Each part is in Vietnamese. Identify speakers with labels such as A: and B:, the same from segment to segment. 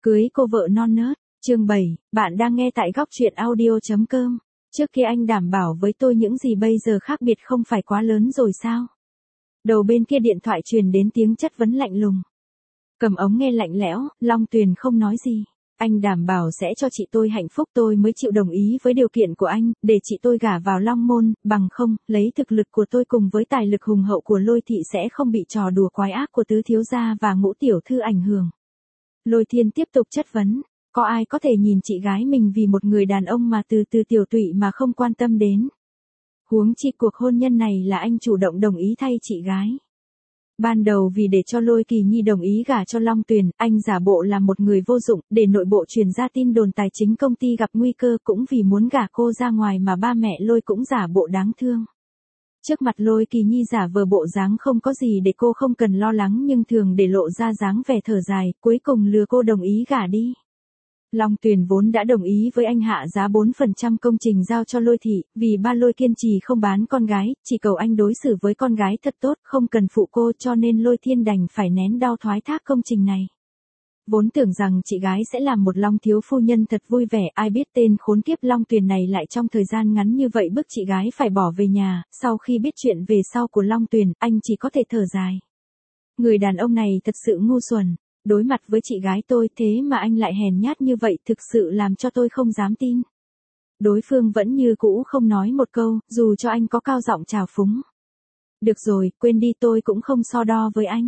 A: Cưới cô vợ non nớt, chương 7, bạn đang nghe tại góc truyện audio.com. Trước kia anh đảm bảo với tôi những gì bây giờ khác biệt không phải quá lớn rồi sao? Đầu bên kia điện thoại truyền đến tiếng chất vấn lạnh lùng. Cầm ống nghe lạnh lẽo, Long Tuyền không nói gì. Anh đảm bảo sẽ cho chị tôi hạnh phúc, tôi mới chịu đồng ý với điều kiện của anh, để chị tôi gả vào Long Môn, bằng không, lấy thực lực của tôi cùng với tài lực hùng hậu của Lôi Thị sẽ không bị trò đùa quái ác của tứ thiếu gia và Ngũ tiểu thư ảnh hưởng. Lôi Thiên tiếp tục chất vấn, có ai có thể nhìn chị gái mình vì một người đàn ông mà từ tiểu tụy mà không quan tâm đến. Huống chi cuộc hôn nhân này là anh chủ động đồng ý thay chị gái. Ban đầu vì để cho Lôi Kỳ Nhi đồng ý gả cho Long Tuyền, anh giả bộ là một người vô dụng, để nội bộ truyền ra tin đồn tài chính công ty gặp nguy cơ, cũng vì muốn gả cô ra ngoài mà ba mẹ Lôi cũng giả bộ đáng thương. Trước mặt Lôi Kỳ Nhi giả vờ bộ dáng không có gì để cô không cần lo lắng, nhưng thường để lộ ra dáng vẻ thở dài, cuối cùng lừa cô đồng ý gả đi. Long Tuyền vốn đã đồng ý với anh hạ giá 4% công trình giao cho Lôi Thị, vì ba Lôi kiên trì không bán con gái, chỉ cầu anh đối xử với con gái thật tốt, không cần phụ cô, cho nên Lôi Thiên đành phải nén đau thoái thác công trình này. Vốn tưởng rằng chị gái sẽ làm một Long thiếu phu nhân thật vui vẻ, ai biết tên khốn kiếp Long Tuyền này lại trong thời gian ngắn như vậy bức chị gái phải bỏ về nhà. Sau khi biết chuyện về sau của Long Tuyền, anh chỉ có thể thở dài. Người đàn ông này thật sự ngu xuẩn. Đối mặt với chị gái tôi thế mà anh lại hèn nhát như vậy, thực sự làm cho tôi không dám tin. Đối phương vẫn như cũ không nói một câu, dù cho anh có cao giọng trào phúng. Được rồi, quên đi, tôi cũng không so đo với anh.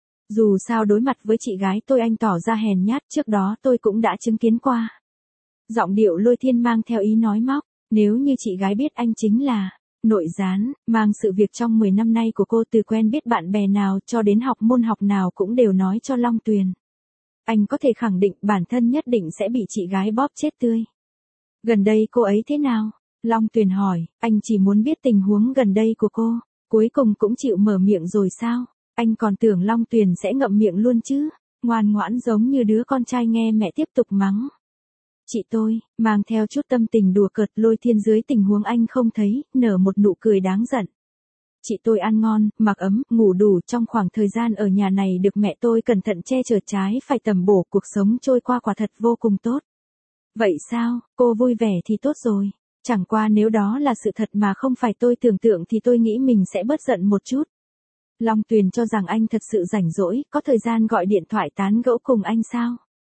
A: Dù sao đối mặt với chị gái tôi anh tỏ ra hèn nhát, trước đó tôi cũng đã chứng kiến qua. Giọng điệu Lôi Thiên mang theo ý nói móc, nếu như chị gái biết anh chính là nội gián, mang sự việc trong 10 năm nay của cô từ quen biết bạn bè nào cho đến học môn học nào cũng đều nói cho Long Tuyền. Anh có thể khẳng định bản thân nhất định sẽ bị chị gái bóp chết tươi. Gần đây cô ấy thế nào? Long Tuyền hỏi, anh chỉ muốn biết tình huống gần đây của cô. Cuối cùng cũng chịu mở miệng rồi sao? Anh còn tưởng Long Tuyền sẽ ngậm miệng luôn chứ. Ngoan ngoãn giống như đứa con trai nghe mẹ tiếp tục mắng. Chị tôi, mang theo chút tâm tình đùa cợt. Lôi Thiên dưới tình huống anh không thấy, nở một nụ cười đáng giận. Chị tôi ăn ngon, mặc ấm, ngủ đủ, trong khoảng thời gian ở nhà này được mẹ tôi cẩn thận che chở trái phải tầm bổ, cuộc sống trôi qua quả thật vô cùng tốt. Vậy sao, cô vui vẻ thì tốt rồi. Chẳng qua nếu đó là sự thật mà không phải tôi tưởng tượng thì tôi nghĩ mình sẽ bớt giận một chút. Long Tuyền cho rằng anh thật sự rảnh rỗi, có thời gian gọi điện thoại tán gẫu cùng anh sao?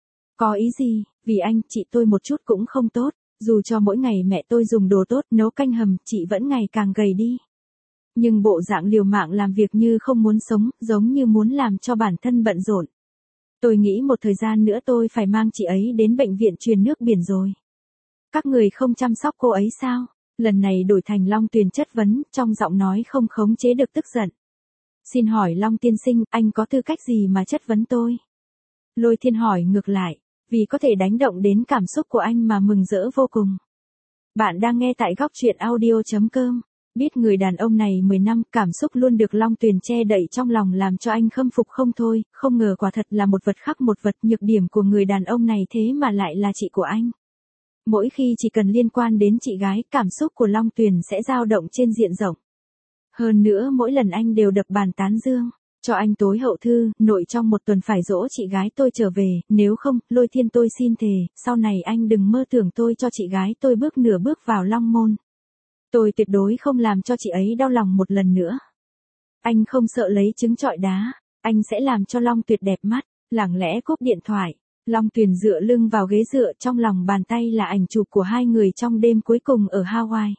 A: Có ý gì, vì anh, chị tôi một chút cũng không tốt, dù cho mỗi ngày mẹ tôi dùng đồ tốt, nấu canh hầm, chị vẫn ngày càng gầy đi. Nhưng bộ dạng liều mạng làm việc như không muốn sống, giống như muốn làm cho bản thân bận rộn. Tôi nghĩ một thời gian nữa tôi phải mang chị ấy đến bệnh viện truyền nước biển rồi. Các người không chăm sóc cô ấy sao? Lần này đổi thành Long Tuyền chất vấn, trong giọng nói không khống chế được tức giận. Xin hỏi Long tiên sinh, anh có tư cách gì mà chất vấn tôi? Lôi Thiên hỏi ngược lại, vì có thể đánh động đến cảm xúc của anh mà mừng rỡ vô cùng. Bạn đang nghe tại góc truyện audio.com. Biết người đàn ông này 10 năm, cảm xúc luôn được Long Tuyền che đậy trong lòng làm cho anh khâm phục không thôi, không ngờ quả thật là một vật khác một vật. Nhược điểm của người đàn ông này thế mà lại là chị của anh. Mỗi khi chỉ cần liên quan đến chị gái, cảm xúc của Long Tuyền sẽ dao động trên diện rộng. Hơn nữa mỗi lần anh đều đập bàn tán dương, cho anh tối hậu thư, nội trong một tuần phải dỗ chị gái tôi trở về, nếu không, Lôi Thiên tôi xin thề, sau này anh đừng mơ tưởng tôi cho chị gái tôi bước nửa bước vào Long Môn. Tôi tuyệt đối không làm cho chị ấy đau lòng một lần nữa. Anh không sợ lấy trứng trọi đá, anh sẽ làm cho Long Tuyệt đẹp mắt. Lặng lẽ cúp điện thoại, Long Tuyền dựa lưng vào ghế dựa, trong lòng bàn tay là ảnh chụp của hai người trong đêm cuối cùng ở Hawaii.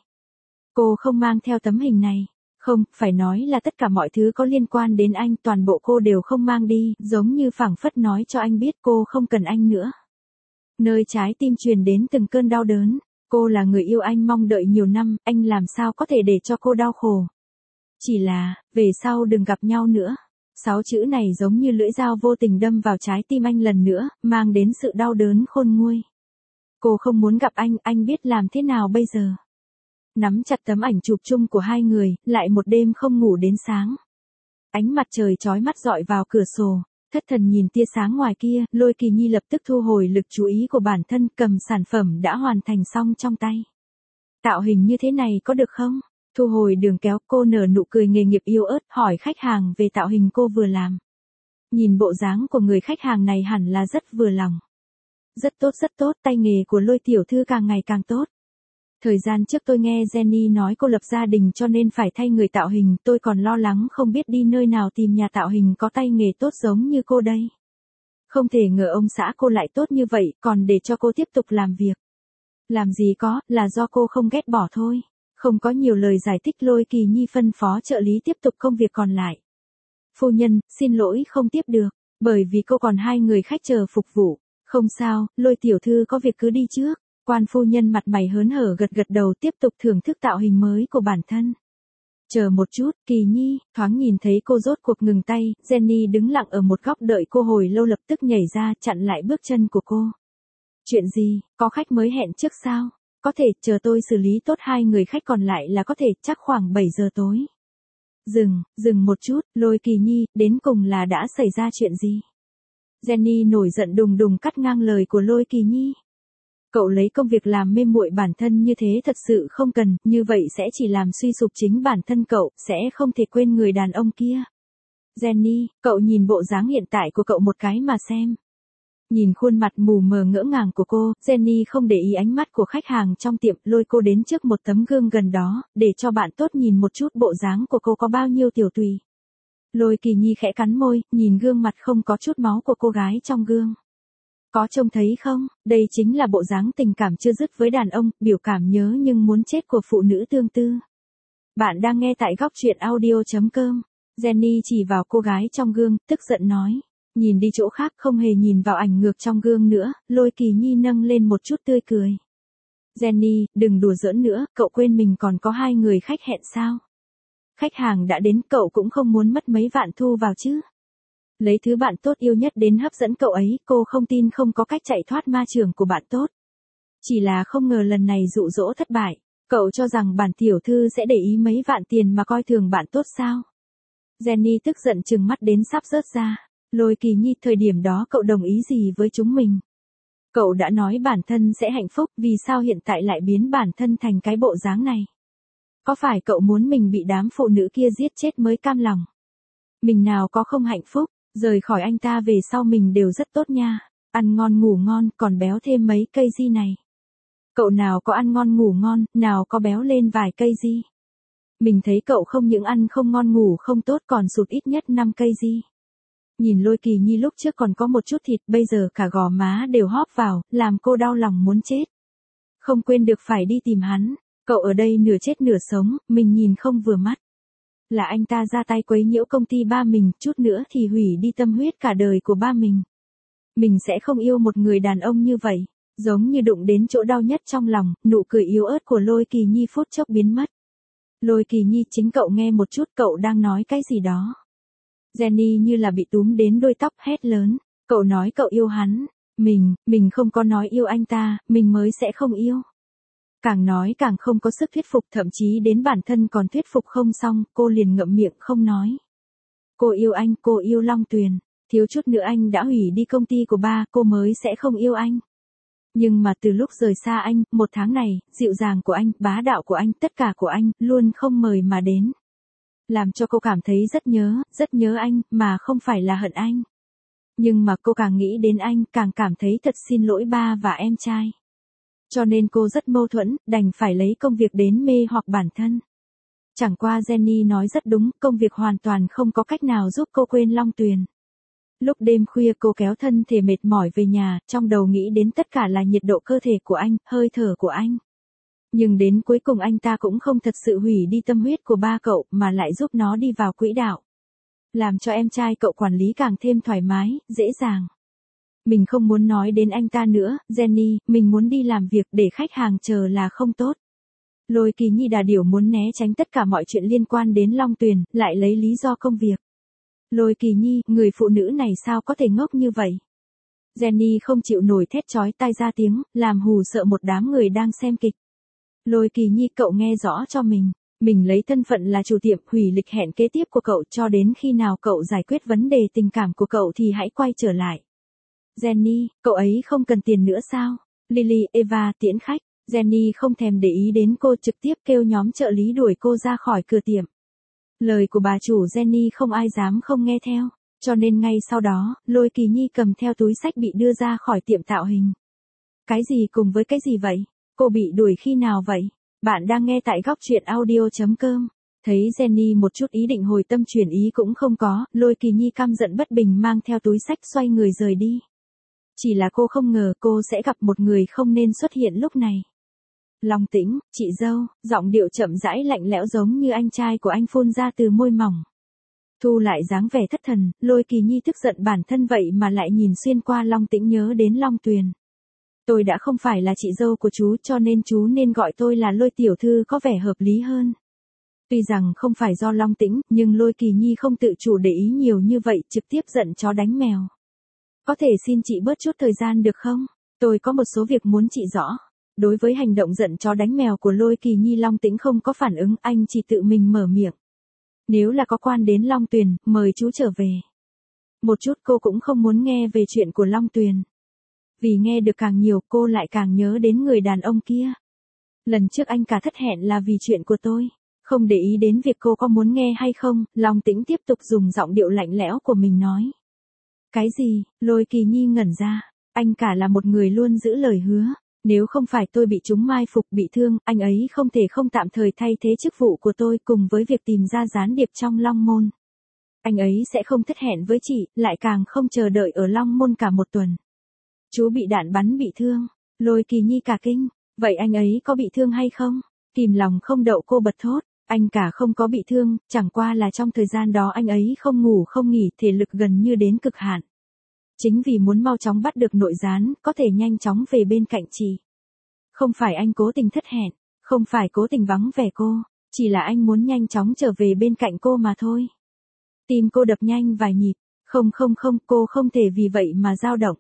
A: Cô không mang theo tấm hình này. Không, phải nói là tất cả mọi thứ có liên quan đến anh, toàn bộ cô đều không mang đi, giống như phảng phất nói cho anh biết cô không cần anh nữa. Nơi trái tim truyền đến từng cơn đau đớn. Cô là người yêu anh mong đợi nhiều năm, anh làm sao có thể để cho cô đau khổ. Chỉ là, về sau đừng gặp nhau nữa. 6 chữ này giống như lưỡi dao vô tình đâm vào trái tim anh lần nữa, mang đến sự đau đớn khôn nguôi. Cô không muốn gặp anh biết làm thế nào bây giờ. Nắm chặt tấm ảnh chụp chung của hai người, lại một đêm không ngủ đến sáng. Ánh mặt trời chói mắt rọi vào cửa sổ, thất thần nhìn tia sáng ngoài kia, Lôi Kỳ Nhi lập tức thu hồi lực chú ý của bản thân, cầm sản phẩm đã hoàn thành xong trong tay. Tạo hình như thế này có được không? Thu hồi đường kéo, cô nở nụ cười nghề nghiệp yếu ớt, hỏi khách hàng về tạo hình cô vừa làm. Nhìn bộ dáng của người khách hàng này hẳn là rất vừa lòng. Rất tốt, tay nghề của Lôi tiểu thư càng ngày càng tốt. Thời gian trước tôi nghe Jenny nói cô lập gia đình cho nên phải thay người tạo hình, tôi còn lo lắng không biết đi nơi nào tìm nhà tạo hình có tay nghề tốt giống như cô đây. Không thể ngờ ông xã cô lại tốt như vậy, còn để cho cô tiếp tục làm việc. Làm gì có, là do cô không ghét bỏ thôi. Không có nhiều lời giải thích, Lôi Kỳ Nhi phân phó trợ lý tiếp tục công việc còn lại. Phu nhân, xin lỗi không tiếp được, bởi vì cô còn 2 người khách chờ phục vụ. Không sao, Lôi tiểu thư có việc cứ đi trước. Quan phu nhân mặt mày hớn hở gật gật đầu tiếp tục thưởng thức tạo hình mới của bản thân. Chờ một chút, Kỳ Nhi, thoáng nhìn thấy cô rốt cuộc ngừng tay, Jenny đứng lặng ở một góc đợi cô hồi lâu lập tức nhảy ra chặn lại bước chân của cô. Chuyện gì, có khách mới hẹn trước sao? Có thể, chờ tôi xử lý tốt 2 người khách còn lại là có thể, chắc khoảng 7 giờ tối. Dừng một chút, Lôi Kỳ Nhi, đến cùng là đã xảy ra chuyện gì? Jenny nổi giận đùng đùng cắt ngang lời của Lôi Kỳ Nhi. Cậu lấy công việc làm mê muội bản thân như thế thật sự không cần, như vậy sẽ chỉ làm suy sụp chính bản thân cậu, sẽ không thể quên người đàn ông kia. Jenny, cậu nhìn bộ dáng hiện tại của cậu một cái mà xem. Nhìn khuôn mặt mù mờ ngỡ ngàng của cô, Jenny không để ý ánh mắt của khách hàng trong tiệm, lôi cô đến trước một tấm gương gần đó, để cho bạn tốt nhìn một chút bộ dáng của cô có bao nhiêu tiểu tùy. Lôi Kỳ Nhi khẽ cắn môi, nhìn gương mặt không có chút máu của cô gái trong gương. Có trông thấy không, đây chính là bộ dáng tình cảm chưa dứt với đàn ông, biểu cảm nhớ nhưng muốn chết của phụ nữ tương tư. Bạn đang nghe tại góc truyện audio.com. Jenny chỉ vào cô gái trong gương, tức giận nói. Nhìn đi chỗ khác không hề nhìn vào ảnh ngược trong gương nữa, Lôi Kỳ Nhi nâng lên một chút tươi cười. Jenny, đừng đùa giỡn nữa, cậu quên mình còn có 2 người khách hẹn sao? Khách hàng đã đến, cậu cũng không muốn mất mấy vạn thu vào chứ? Lấy thứ bạn tốt yêu nhất đến hấp dẫn cậu ấy, cô không tin không có cách chạy thoát ma trường của bạn tốt. Chỉ là không ngờ lần này dụ dỗ thất bại, cậu cho rằng bản tiểu thư sẽ để ý mấy vạn tiền mà coi thường bạn tốt sao? Jenny tức giận trừng mắt đến sắp rớt ra. Lôi Kỳ Nhi, thời điểm đó cậu đồng ý gì với chúng mình? Cậu đã nói bản thân sẽ hạnh phúc, vì sao hiện tại lại biến bản thân thành cái bộ dáng này? Có phải cậu muốn mình bị đám phụ nữ kia giết chết mới cam lòng? Mình nào có không hạnh phúc, rời khỏi anh ta về sau mình đều rất tốt nha, ăn ngon ngủ ngon, còn béo thêm mấy cây di này. Cậu nào có ăn ngon ngủ ngon, nào có béo lên vài cây di. Mình thấy cậu không những ăn không ngon ngủ không tốt còn sụt ít nhất 5 cây di. Nhìn Lôi Kỳ Nhi lúc trước còn có một chút thịt, bây giờ cả gò má đều hóp vào, làm cô đau lòng muốn chết. Không quên được phải đi tìm hắn, cậu ở đây nửa chết nửa sống, mình nhìn không vừa mắt. Là anh ta ra tay quấy nhiễu công ty ba mình, chút nữa thì hủy đi tâm huyết cả đời của ba mình. Mình sẽ không yêu một người đàn ông như vậy, giống như đụng đến chỗ đau nhất trong lòng, nụ cười yếu ớt của Lôi Kỳ Nhi phút chốc biến mất. Lôi Kỳ Nhi, chính cậu nghe một chút, cậu đang nói cái gì đó. Jenny như là bị túm đến đuôi tóc hét lớn, cậu nói cậu yêu hắn, mình không có nói yêu anh ta, mình mới sẽ không yêu. Càng nói càng không có sức thuyết phục, thậm chí đến bản thân còn thuyết phục không xong, cô liền ngậm miệng không nói. Cô yêu anh, cô yêu Long Tuyền, thiếu chút nữa anh đã hủy đi công ty của ba, cô mới sẽ không yêu anh. Nhưng mà từ lúc rời xa anh, 1 tháng này, dịu dàng của anh, bá đạo của anh, tất cả của anh, luôn không mời mà đến. Làm cho cô cảm thấy rất nhớ anh, mà không phải là hận anh. Nhưng mà cô càng nghĩ đến anh, càng cảm thấy thật xin lỗi ba và em trai. Cho nên cô rất mâu thuẫn, đành phải lấy công việc đến mê hoặc bản thân. Chẳng qua Jenny nói rất đúng, công việc hoàn toàn không có cách nào giúp cô quên Long Tuyền. Lúc đêm khuya cô kéo thân thể mệt mỏi về nhà, trong đầu nghĩ đến tất cả là nhiệt độ cơ thể của anh, hơi thở của anh. Nhưng đến cuối cùng anh ta cũng không thật sự hủy đi tâm huyết của ba cậu, mà lại giúp nó đi vào quỹ đạo. Làm cho em trai cậu quản lý càng thêm thoải mái, dễ dàng. Mình không muốn nói đến anh ta nữa, Jenny, mình muốn đi làm việc để khách hàng chờ là không tốt. Lôi Kỳ Nhi đà điểu muốn né tránh tất cả mọi chuyện liên quan đến Long Tuyền, lại lấy lý do công việc. Lôi Kỳ Nhi, người phụ nữ này sao có thể ngốc như vậy? Jenny không chịu nổi thét chói tai ra tiếng, làm hù sợ một đám người đang xem kịch. Lôi Kỳ Nhi, cậu nghe rõ cho mình lấy thân phận là chủ tiệm, hủy lịch hẹn kế tiếp của cậu, cho đến khi nào cậu giải quyết vấn đề tình cảm của cậu thì hãy quay trở lại. Jenny, cậu ấy không cần tiền nữa sao? Lily, Eva, tiễn khách. Jenny không thèm để ý đến cô, trực tiếp kêu nhóm trợ lý đuổi cô ra khỏi cửa tiệm. Lời của bà chủ Jenny không ai dám không nghe theo, cho nên ngay sau đó, Lôi Kỳ Nhi cầm theo túi xách bị đưa ra khỏi tiệm tạo hình. Cái gì cùng với cái gì vậy? Cô bị đuổi khi nào vậy? Bạn đang nghe tại góc truyện audio.com. Thấy Jenny một chút ý định hồi tâm chuyển ý cũng không có, Lôi Kỳ Nhi căm giận bất bình mang theo túi xách xoay người rời đi. Chỉ là cô không ngờ cô sẽ gặp một người không nên xuất hiện lúc này. Long Tĩnh, chị dâu, giọng điệu chậm rãi lạnh lẽo giống như anh trai của anh phun ra từ môi mỏng. Thu lại dáng vẻ thất thần, Lôi Kỳ Nhi tức giận bản thân vậy mà lại nhìn xuyên qua Long Tĩnh nhớ đến Long Tuyền. Tôi đã không phải là chị dâu của chú cho nên chú nên gọi tôi là Lôi tiểu thư có vẻ hợp lý hơn. Tuy rằng không phải do Long Tĩnh, nhưng Lôi Kỳ Nhi không tự chủ để ý nhiều như vậy, trực tiếp giận chó đánh mèo. Có thể xin chị bớt chút thời gian được không? Tôi có một số việc muốn chị rõ. Đối với hành động giận chó đánh mèo của Lôi Kỳ Nhi, Long Tĩnh không có phản ứng, anh chỉ tự mình mở miệng. Nếu là có quan đến Long Tuyền, mời chú trở về. Một chút cô cũng không muốn nghe về chuyện của Long Tuyền. Vì nghe được càng nhiều cô lại càng nhớ đến người đàn ông kia. Lần trước anh cả thất hẹn là vì chuyện của tôi. Không để ý đến việc cô có muốn nghe hay không, Long Tĩnh tiếp tục dùng giọng điệu lạnh lẽo của mình nói. Cái gì? Lôi Kỳ Nhi ngẩn ra. Anh cả là một người luôn giữ lời hứa. Nếu không phải tôi bị chúng mai phục bị thương, anh ấy không thể không tạm thời thay thế chức vụ của tôi cùng với việc tìm ra gián điệp trong Long Môn. Anh ấy sẽ không thất hẹn với chị, lại càng không chờ đợi ở Long Môn cả một tuần. Chú bị đạn bắn bị thương. Lôi Kỳ Nhi cả kinh. Vậy anh ấy có bị thương hay không? Kìm lòng không đậu cô bật thốt. Anh cả không có bị thương, chẳng qua là trong thời gian đó anh ấy không ngủ không nghỉ, thể lực gần như đến cực hạn. Chính vì muốn mau chóng bắt được nội gián, có thể nhanh chóng về bên cạnh chị. Không phải anh cố tình thất hẹn, không phải cố tình vắng vẻ cô, chỉ là anh muốn nhanh chóng trở về bên cạnh cô mà thôi. Tim cô đập nhanh vài nhịp, không, cô không thể vì vậy mà dao động.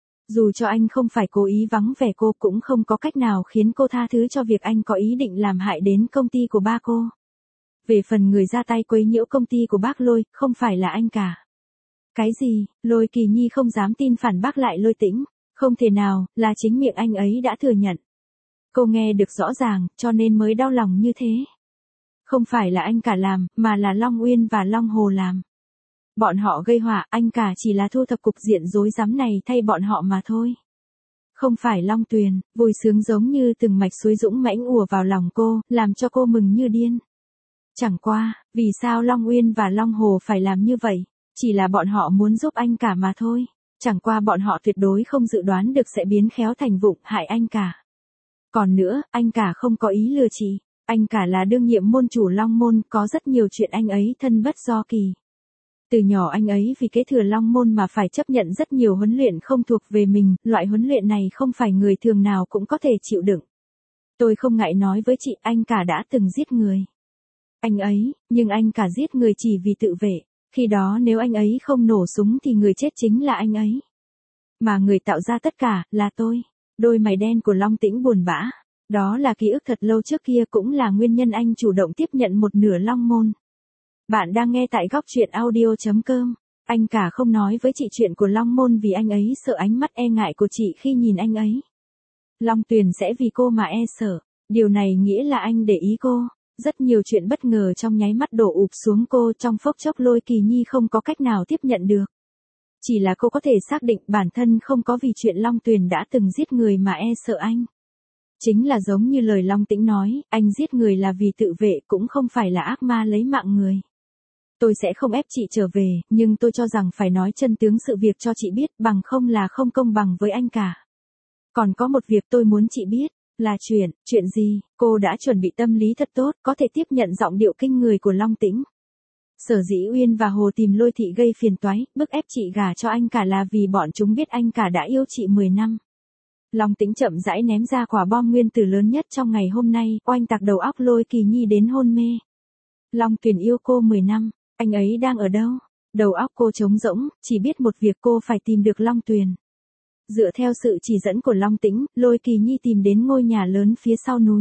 A: Dù cho anh không phải cố ý vắng vẻ cô cũng không có cách nào khiến cô tha thứ cho việc anh có ý định làm hại đến công ty của ba cô. Về phần người ra tay quấy nhiễu công ty của bác Lôi, không phải là anh cả. Cái gì? Lôi Kỳ Nhi không dám tin phản bác lại Lôi Tĩnh. Không thể nào, là chính miệng anh ấy đã thừa nhận. Cô nghe được rõ ràng, cho nên mới đau lòng như thế. Không phải là anh cả làm, mà là Long Uyên và Long Hồ làm. Bọn họ gây họa, anh cả chỉ là thu thập cục diện rối rắm này thay bọn họ mà thôi. Không phải Long Tuyền, vui sướng giống như từng mạch suối dũng mãnh ùa vào lòng cô, làm cho cô mừng như điên. Chẳng qua, vì sao Long Uyên và Long Hồ phải làm như vậy? Chỉ là bọn họ muốn giúp anh cả mà thôi. Chẳng qua bọn họ tuyệt đối không dự đoán được sẽ biến khéo thành vụng hại anh cả. Còn nữa, anh cả không có ý lừa chị. Anh cả là đương nhiệm môn chủ Long Môn, có rất nhiều chuyện anh ấy thân bất do kỳ. Từ nhỏ anh ấy vì kế thừa Long Môn mà phải chấp nhận rất nhiều huấn luyện không thuộc về mình, loại huấn luyện này không phải người thường nào cũng có thể chịu đựng. Tôi không ngại nói với chị, anh cả đã từng giết người. Anh ấy, nhưng anh cả giết người chỉ vì tự vệ. Khi đó nếu anh ấy không nổ súng thì người chết chính là anh ấy. Mà người tạo ra tất cả, là tôi. Đôi mày đen của Long Tĩnh buồn bã. Đó là ký ức thật lâu trước kia cũng là nguyên nhân anh chủ động tiếp nhận một nửa Long Môn. Bạn đang nghe tại góc truyện audio.com. Anh cả không nói với chị chuyện của Long Môn vì anh ấy sợ ánh mắt e ngại của chị khi nhìn anh ấy. Long Tuyền sẽ vì cô mà e sợ. Điều này nghĩa là anh để ý cô. Rất nhiều chuyện bất ngờ trong nháy mắt đổ ụp xuống cô, trong phút chốc Lôi Kỳ Nhi không có cách nào tiếp nhận được. Chỉ là cô có thể xác định bản thân không có vì chuyện Long Tuyền đã từng giết người mà e sợ anh. Chính là giống như lời Long Tĩnh nói, anh giết người là vì tự vệ cũng không phải là ác ma lấy mạng người. Tôi sẽ không ép chị trở về, nhưng tôi cho rằng phải nói chân tướng sự việc cho chị biết, bằng không là không công bằng với anh cả. Còn có một việc tôi muốn chị biết. Là chuyện gì? Cô đã chuẩn bị tâm lý thật tốt, có thể tiếp nhận giọng điệu kinh người của Long Tĩnh. Sở dĩ Uyên và Hồ tìm Lôi thị gây phiền toái, bức ép chị gả cho anh cả là vì bọn chúng biết anh cả đã yêu chị 10 năm. Long Tĩnh chậm rãi ném ra quả bom nguyên tử lớn nhất trong ngày hôm nay, oanh tạc đầu óc Lôi Kỳ Nhi đến hôn mê. Long Tuyền yêu cô 10 năm, anh ấy đang ở đâu? Đầu óc cô trống rỗng, chỉ biết một việc, cô phải tìm được Long Tuyền. Dựa theo sự chỉ dẫn của Long Tĩnh, Lôi Kỳ Nhi tìm đến ngôi nhà lớn phía sau núi.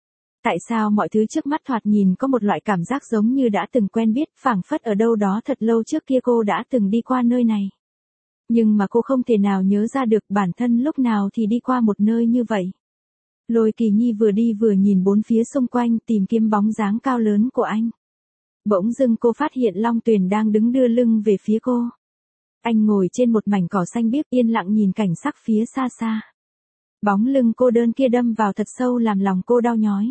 A: Tại sao mọi thứ trước mắt thoạt nhìn có một loại cảm giác giống như đã từng quen biết, phảng phất ở đâu đó thật lâu trước kia cô đã từng đi qua nơi này. Nhưng mà cô không thể nào nhớ ra được bản thân lúc nào thì đi qua một nơi như vậy. Lôi Kỳ Nhi vừa đi vừa nhìn bốn phía xung quanh tìm kiếm bóng dáng cao lớn của anh. Bỗng dưng cô phát hiện Long Tuyền đang đứng đưa lưng về phía cô. Anh ngồi trên một mảnh cỏ xanh biếc yên lặng nhìn cảnh sắc phía xa xa. Bóng lưng cô đơn kia đâm vào thật sâu làm lòng cô đau nhói.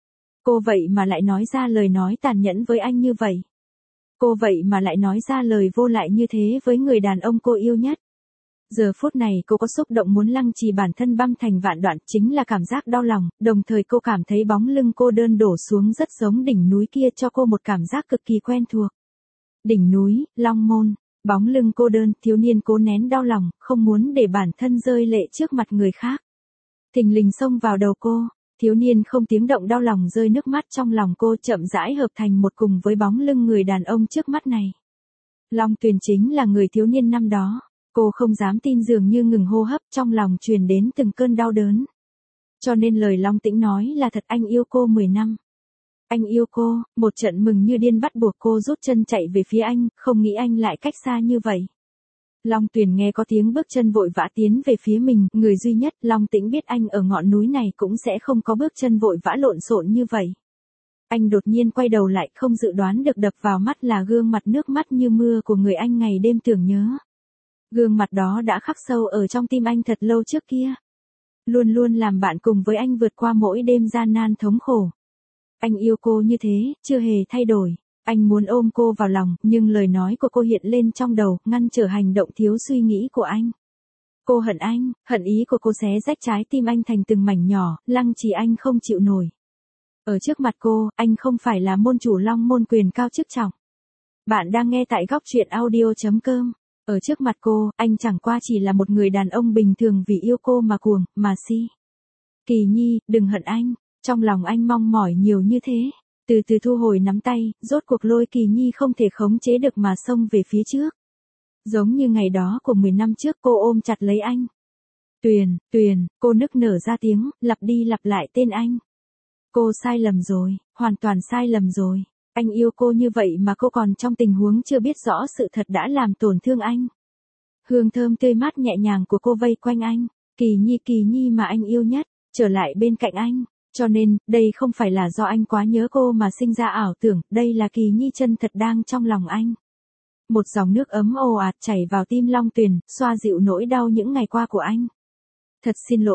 A: Cô vậy mà lại nói ra lời nói tàn nhẫn với anh như vậy. Cô vậy mà lại nói ra lời vô lại như thế với người đàn ông cô yêu nhất. Giờ phút này cô có xúc động muốn lăng trì bản thân băm thành vạn đoạn, chính là cảm giác đau lòng, đồng thời cô cảm thấy bóng lưng cô đơn đổ xuống rất giống đỉnh núi kia cho cô một cảm giác cực kỳ quen thuộc. Đỉnh núi, Long Môn, bóng lưng cô đơn, thiếu niên cố nén đau lòng, không muốn để bản thân rơi lệ trước mặt người khác. Thình lình xông vào đầu cô, thiếu niên không tiếng động đau lòng rơi nước mắt trong lòng cô chậm rãi hợp thành một cùng với bóng lưng người đàn ông trước mắt này. Long Tuyền chính là người thiếu niên năm đó. Cô không dám tin dường như ngừng hô hấp trong lòng truyền đến từng cơn đau đớn. Cho nên lời Long Tĩnh nói là thật, anh yêu cô 10 năm. Anh yêu cô, một trận mừng như điên bắt buộc cô rút chân chạy về phía anh, không nghĩ anh lại cách xa như vậy. Long Tuyền nghe có tiếng bước chân vội vã tiến về phía mình, người duy nhất Long Tĩnh biết anh ở ngọn núi này cũng sẽ không có bước chân vội vã lộn xộn như vậy. Anh đột nhiên quay đầu lại, không dự đoán được đập vào mắt là gương mặt nước mắt như mưa của người anh ngày đêm tưởng nhớ. Gương mặt đó đã khắc sâu ở trong tim anh thật lâu trước kia. Luôn luôn làm bạn cùng với anh vượt qua mỗi đêm gian nan thống khổ. Anh yêu cô như thế, chưa hề thay đổi. Anh muốn ôm cô vào lòng, nhưng lời nói của cô hiện lên trong đầu, ngăn trở hành động thiếu suy nghĩ của anh. Cô hận anh, hận ý của cô xé rách trái tim anh thành từng mảnh nhỏ, lăng trì anh không chịu nổi. Ở trước mặt cô, anh không phải là môn chủ Long Môn quyền cao chức trọng. Bạn đang nghe tại góc truyện audio.com. Ở trước mặt cô, anh chẳng qua chỉ là một người đàn ông bình thường vì yêu cô mà cuồng, mà si. Kỳ Nhi, đừng hận anh, trong lòng anh mong mỏi nhiều như thế. Từ từ thu hồi nắm tay, rốt cuộc lôi Kỳ Nhi không thể khống chế được mà xông về phía trước. Giống như ngày đó của 10 năm trước cô ôm chặt lấy anh. Tuyền, Tuyền, cô nức nở ra tiếng, lặp đi lặp lại tên anh. Cô sai lầm rồi, hoàn toàn sai lầm rồi. Anh yêu cô như vậy mà cô còn trong tình huống chưa biết rõ sự thật đã làm tổn thương anh. Hương thơm tươi mát nhẹ nhàng của cô vây quanh anh. Kỳ Nhi mà anh yêu nhất, trở lại bên cạnh anh. Cho nên, đây không phải là do anh quá nhớ cô mà sinh ra ảo tưởng, đây là Kỳ Nhi chân thật đang trong lòng anh. Một dòng nước ấm ồ ạt chảy vào tim Long Tuyền, xoa dịu nỗi đau những ngày qua của anh. Thật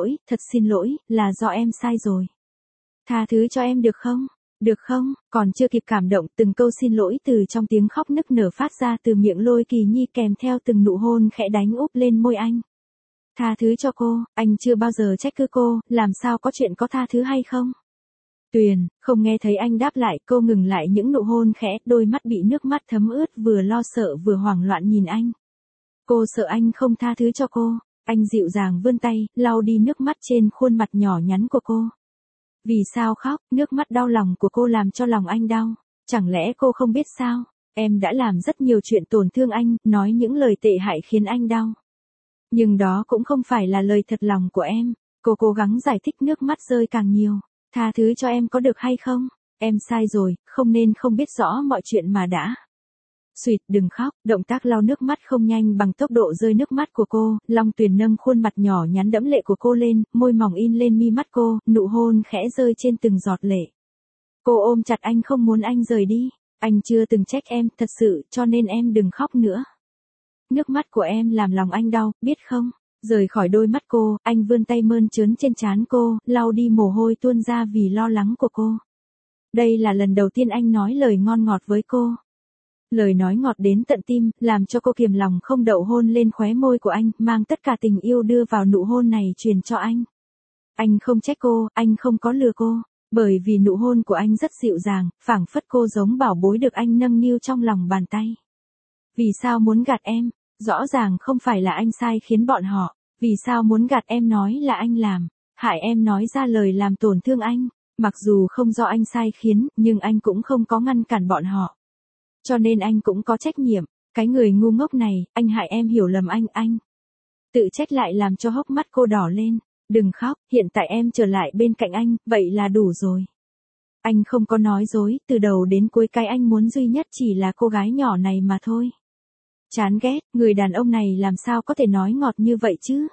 A: xin lỗi, là do em sai rồi. Tha thứ cho em được không? Được không? Còn chưa kịp cảm động, từng câu xin lỗi từ trong tiếng khóc nức nở phát ra từ miệng Lôi Kỳ Nhi kèm theo từng nụ hôn khẽ đánh úp lên môi anh. Tha thứ cho cô, anh chưa bao giờ trách cứ cô, làm sao có chuyện có tha thứ hay không? Tuyền, không nghe thấy anh đáp lại, cô ngừng lại những nụ hôn khẽ, đôi mắt bị nước mắt thấm ướt vừa lo sợ vừa hoảng loạn nhìn anh. Cô sợ anh không tha thứ cho cô, anh dịu dàng vươn tay, lau đi nước mắt trên khuôn mặt nhỏ nhắn của cô. Vì sao khóc, nước mắt đau lòng của cô làm cho lòng anh đau, chẳng lẽ cô không biết sao, em đã làm rất nhiều chuyện tổn thương anh, nói những lời tệ hại khiến anh đau. Nhưng đó cũng không phải là lời thật lòng của em, cô cố gắng giải thích nước mắt rơi càng nhiều, tha thứ cho em có được hay không, em sai rồi, không nên không biết rõ mọi chuyện mà đã. Xuyệt, đừng khóc, động tác lau nước mắt không nhanh bằng tốc độ rơi nước mắt của cô, Long Tuyền nâng khuôn mặt nhỏ nhắn đẫm lệ của cô lên, môi mỏng in lên mi mắt cô, nụ hôn khẽ rơi trên từng giọt lệ. Cô ôm chặt anh không muốn anh rời đi, anh chưa từng trách em, thật sự, cho nên em đừng khóc nữa. Nước mắt của em làm lòng anh đau, biết không? Rời khỏi đôi mắt cô, anh vươn tay mơn trớn trên trán cô, lau đi mồ hôi tuôn ra vì lo lắng của cô. Đây là lần đầu tiên anh nói lời ngon ngọt với cô. Lời nói ngọt đến tận tim, làm cho cô kiềm lòng không đậu hôn lên khóe môi của anh, mang tất cả tình yêu đưa vào nụ hôn này truyền cho anh. Anh không trách cô, anh không có lừa cô, bởi vì nụ hôn của anh rất dịu dàng, phảng phất cô giống bảo bối được anh nâng niu trong lòng bàn tay. Vì sao muốn gạt em? Rõ ràng không phải là anh sai khiến bọn họ, vì sao muốn gạt em nói là anh làm, hại em nói ra lời làm tổn thương anh, mặc dù không do anh sai khiến, nhưng anh cũng không có ngăn cản bọn họ. Cho nên anh cũng có trách nhiệm, cái người ngu ngốc này, anh hại em hiểu lầm anh. Tự trách lại làm cho hốc mắt cô đỏ lên, đừng khóc, hiện tại em trở lại bên cạnh anh, vậy là đủ rồi. Anh không có nói dối, từ đầu đến cuối cái anh muốn duy nhất chỉ là cô gái nhỏ này mà thôi. Chán ghét, người đàn ông này làm sao có thể nói ngọt như vậy chứ?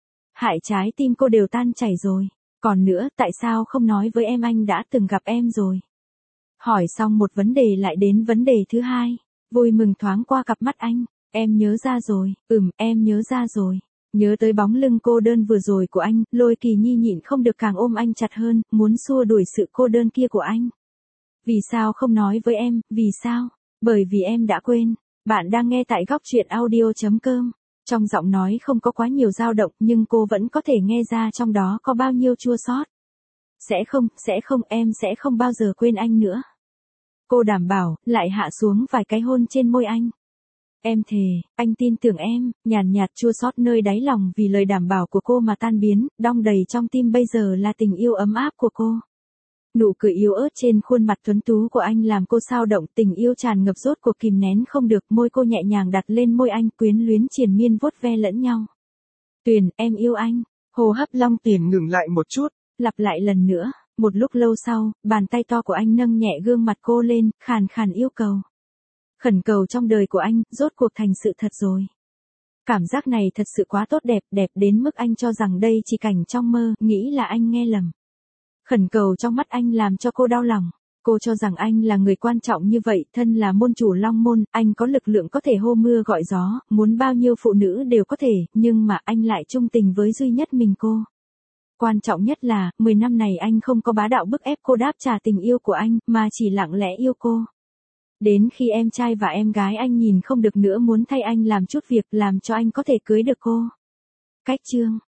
A: Hại trái tim cô đều tan chảy rồi. Còn nữa, tại sao không nói với em anh đã từng gặp em rồi? Hỏi xong một vấn đề lại đến vấn đề thứ hai. Vui mừng thoáng qua cặp mắt anh. Em nhớ ra rồi, em nhớ ra rồi. Nhớ tới bóng lưng cô đơn vừa rồi của anh, Lôi Kỳ Nhi nhịn không được càng ôm anh chặt hơn, muốn xua đuổi sự cô đơn kia của anh. Vì sao không nói với em, vì sao? Bởi vì em đã quên. Bạn đang nghe tại góc truyện audio.com. Trong giọng nói không có quá nhiều dao động nhưng cô vẫn có thể nghe ra trong đó có bao nhiêu chua xót. Sẽ không, em sẽ không bao giờ quên anh nữa. Cô đảm bảo, lại hạ xuống vài cái hôn trên môi anh. Em thề, anh tin tưởng em, nhàn nhạt chua xót nơi đáy lòng vì lời đảm bảo của cô mà tan biến, đong đầy trong tim bây giờ là tình yêu ấm áp của cô. Nụ cười yếu ớt trên khuôn mặt tuấn tú của anh làm cô xao động, tình yêu tràn ngập rốt cuộc kìm nén không được, môi cô nhẹ nhàng đặt lên môi anh, quyến luyến triền miên vuốt ve lẫn nhau. Tuyền, em yêu anh. Hô hấp Long Tiền
B: ngừng lại một chút.
A: Lặp lại lần nữa, một lúc lâu sau, bàn tay to của anh nâng nhẹ gương mặt cô lên, khàn khàn yêu cầu. Khẩn cầu trong đời của anh, rốt cuộc thành sự thật rồi. Cảm giác này thật sự quá tốt đẹp, đẹp đến mức anh cho rằng đây chỉ cảnh trong mơ, nghĩ là anh nghe lầm. Khẩn cầu trong mắt anh làm cho cô đau lòng. Cô cho rằng anh là người quan trọng như vậy, thân là môn chủ Long Môn, anh có lực lượng có thể hô mưa gọi gió, muốn bao nhiêu phụ nữ đều có thể, nhưng mà anh lại trung tình với duy nhất mình cô. Quan trọng nhất là, 10 năm này anh không có bá đạo bức ép cô đáp trả tình yêu của anh, mà chỉ lặng lẽ yêu cô. Đến khi em trai và em gái anh nhìn không được nữa muốn thay anh làm chút việc làm cho anh có thể cưới được cô. Cách chương